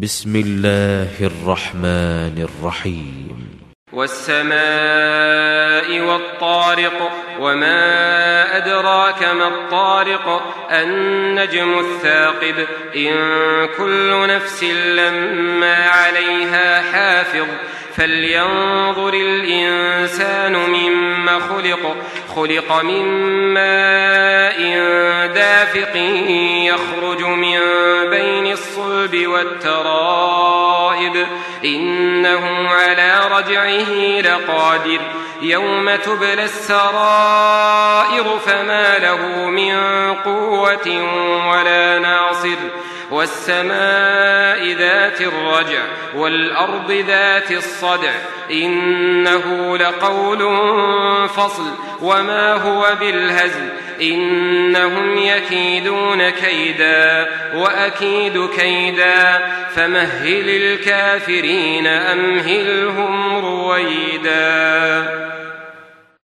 بسم الله الرحمن الرحيم والسماء والطارق وما أدراك ما الطارق النجم الثاقب إن كل نفس لما عليها حافظ فلينظر الإنسان مما خلق من ماء دافق يخرج من بين الصلب والترائب إنه على رجعه لقادر يوم تبلى السرائر فما له من قوة ولا ناصر والسماء ذات الرجع والأرض ذات الصدع إنه لقول فصل وما هو بالهزل إنهم يكيدون كيدا وأكيد كيدا فمهل الكافرين أمهلهم رويدا.